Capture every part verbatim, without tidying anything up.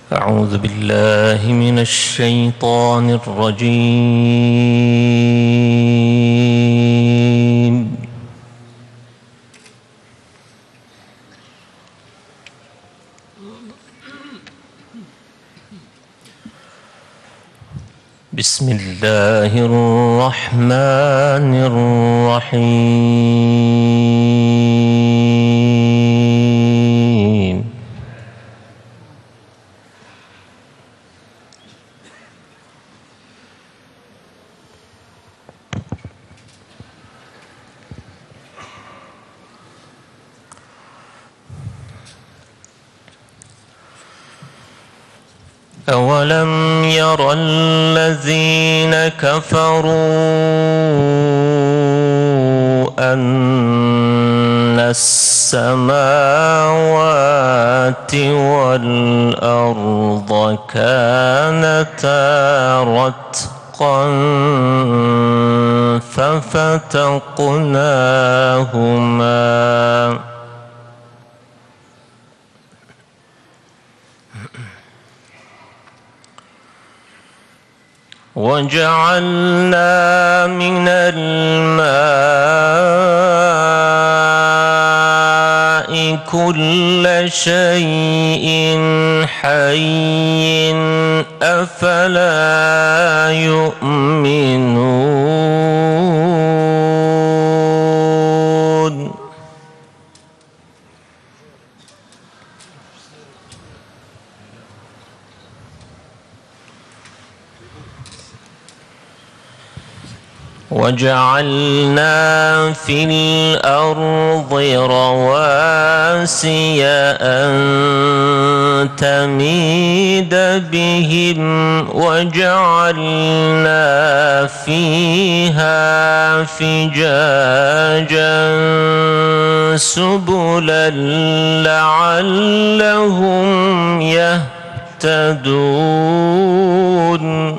أعوذ بالله من الشيطان الرجيم. بسم الله الرحمن الرحيم. أولم ير الذين كفروا أن السماوات والأرض كانتا رتقا ففتقناهما وجعلنا من الماء كل شيء حي أفلا يؤمنون وجعلنا في الأرض رواسي أن تميد بهم وجعلنا فيها فجاجا سبلا لعلهم يهتدون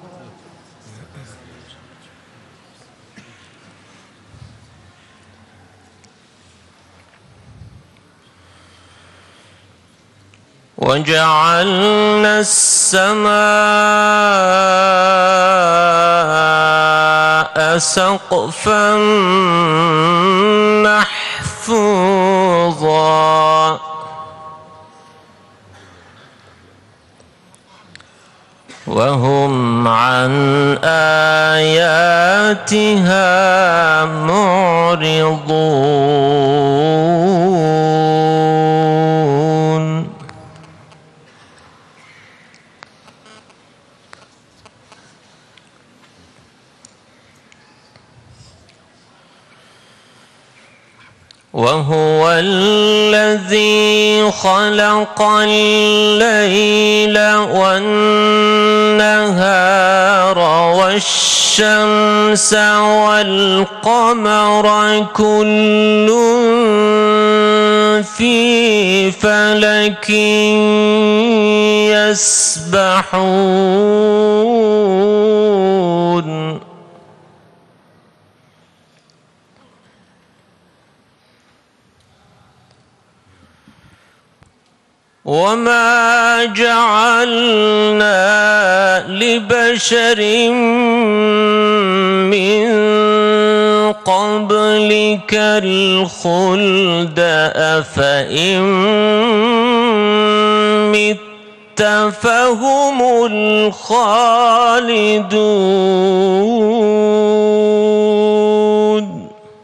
وجعلنا السماء سقفا محفوظا وهم عن آياتها معرضون وهو الذي خلق الليل والنهار والشمس والقمر كل في فلك يسبحون وما جعلنا لبشر من قبلك الخلد أفإن مت فهم الخالدون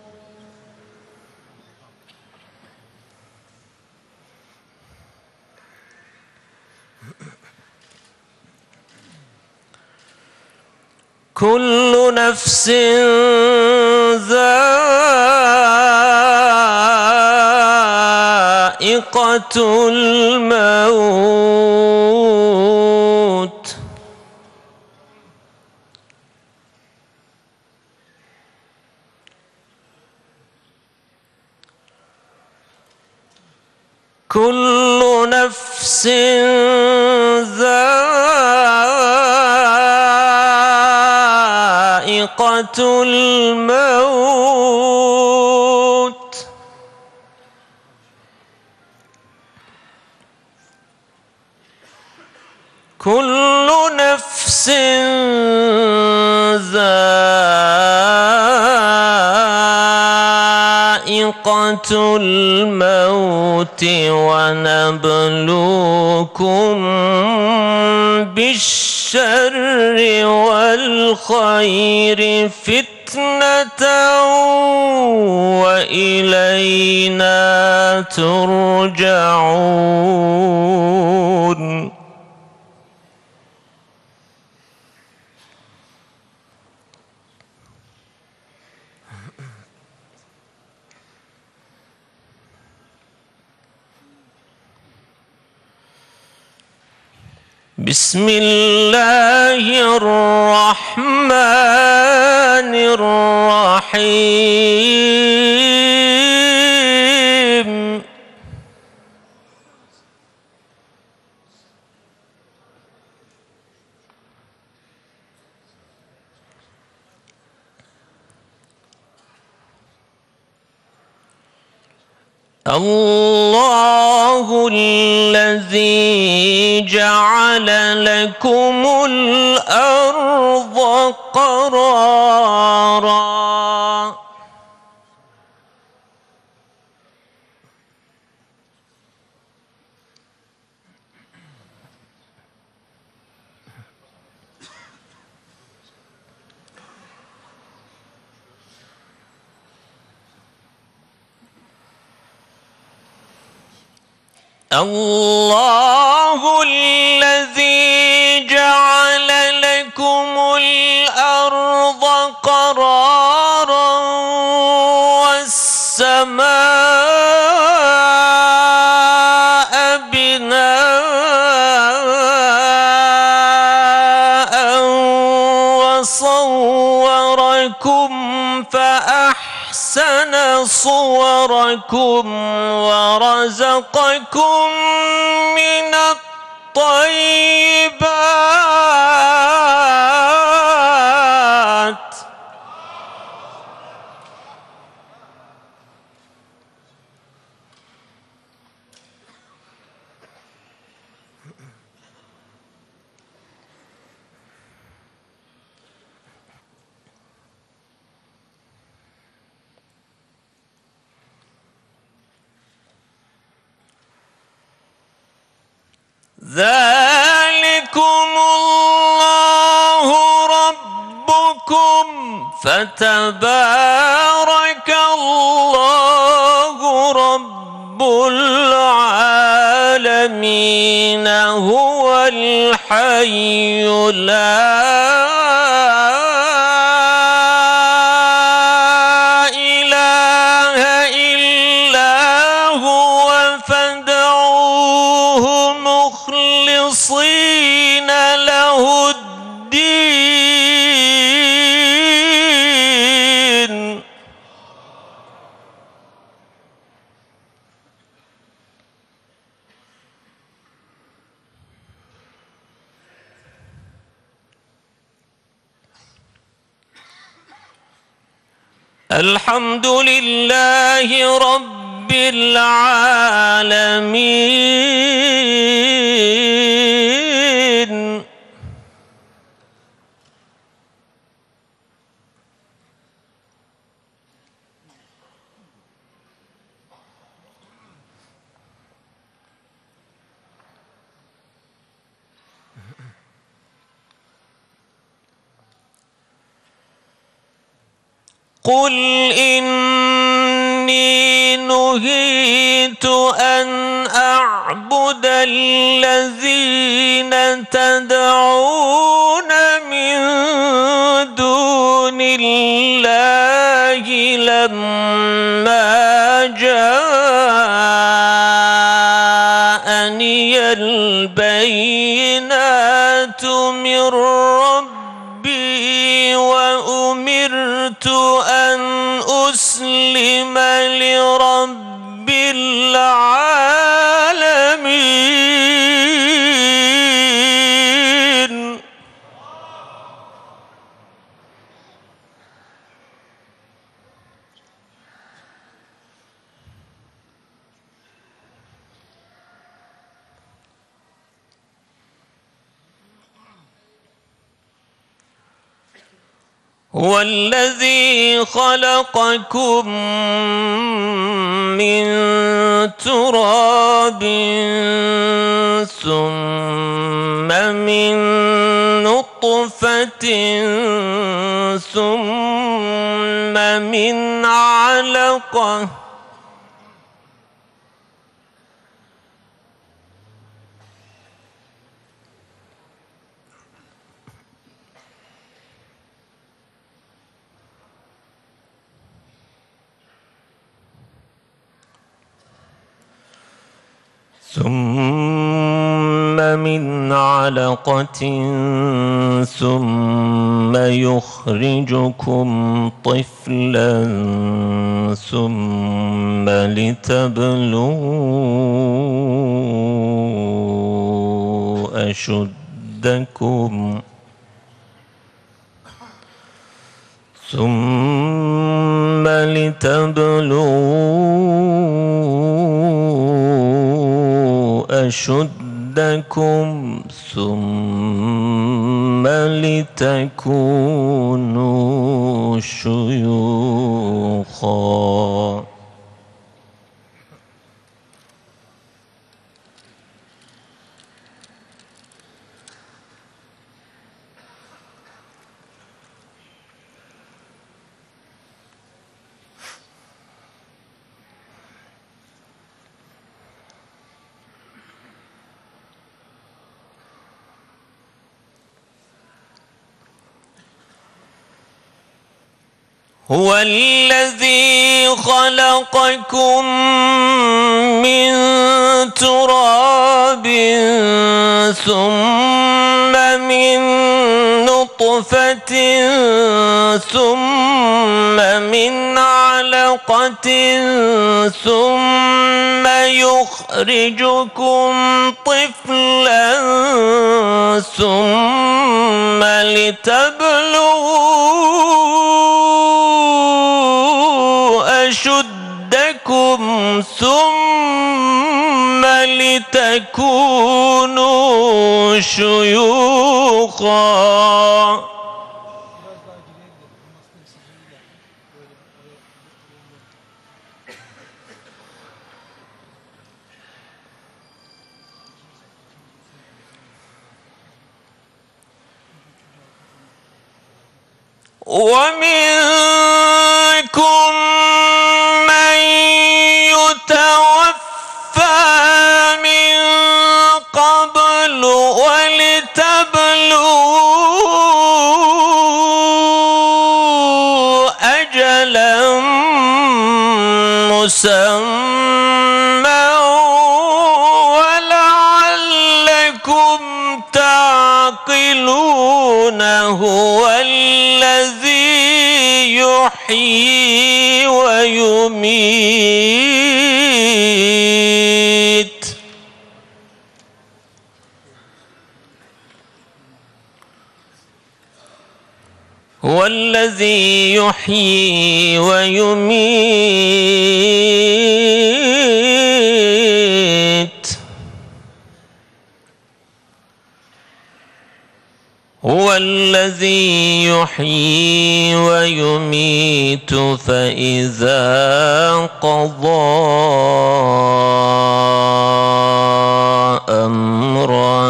كل نفس ذائقة الموت كل نفس ذائقة الموت كل نفس ذائقة الموت ونبلوكم بالشر والخير فتنة وإلينا ترجعون. بسم الله الرحمن الرحيم. الله الذي جعل لكم الأرض قرارا الله الذي جعل لكم الأرض قرارا والسماء بناء وصوركم فأحسن صوركم ورزقكم من الطيبات. ذلكم الله ربكم فتبارك الله رب العالمين. هو الحي لا مخلصين له الدين. الحمد لله رب العالمين. قل إني نهيت أن أعبد الذين تدعون من دون الله لما جاءني البينات من ربي وأمرت أن أسلم لرب العالمين. هو الذي خلقكم من تراب ثم من نطفة ثم من علقة ثم من علقة ثم يخرجكم طفلا ثم لتبلغوا أشدكم ثم لتبلغوا أشدكم ثم لتكونوا شيوخا هو الذي خلقكم من تراب ثم من نطفة ثم من علقة ثم يخرجكم طفلا ثم لتبلغوا أشدكم ثم لتكونوا شيوخا ومنكم من يتوفى من قبل ولتبلغوا أجلا مسمى ولعلكم تعقلون هو الذي يحيي ويميت هو الذي يحيي ويميت هو الذي يحيي ويميت فإذا قضى أمرا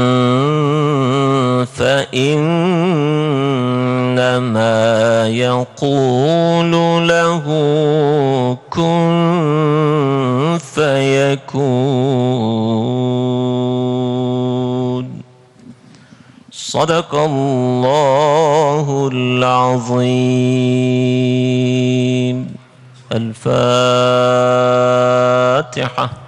فإنما يقول له كن فيكون. صدق الله العظيم. الفاتحة.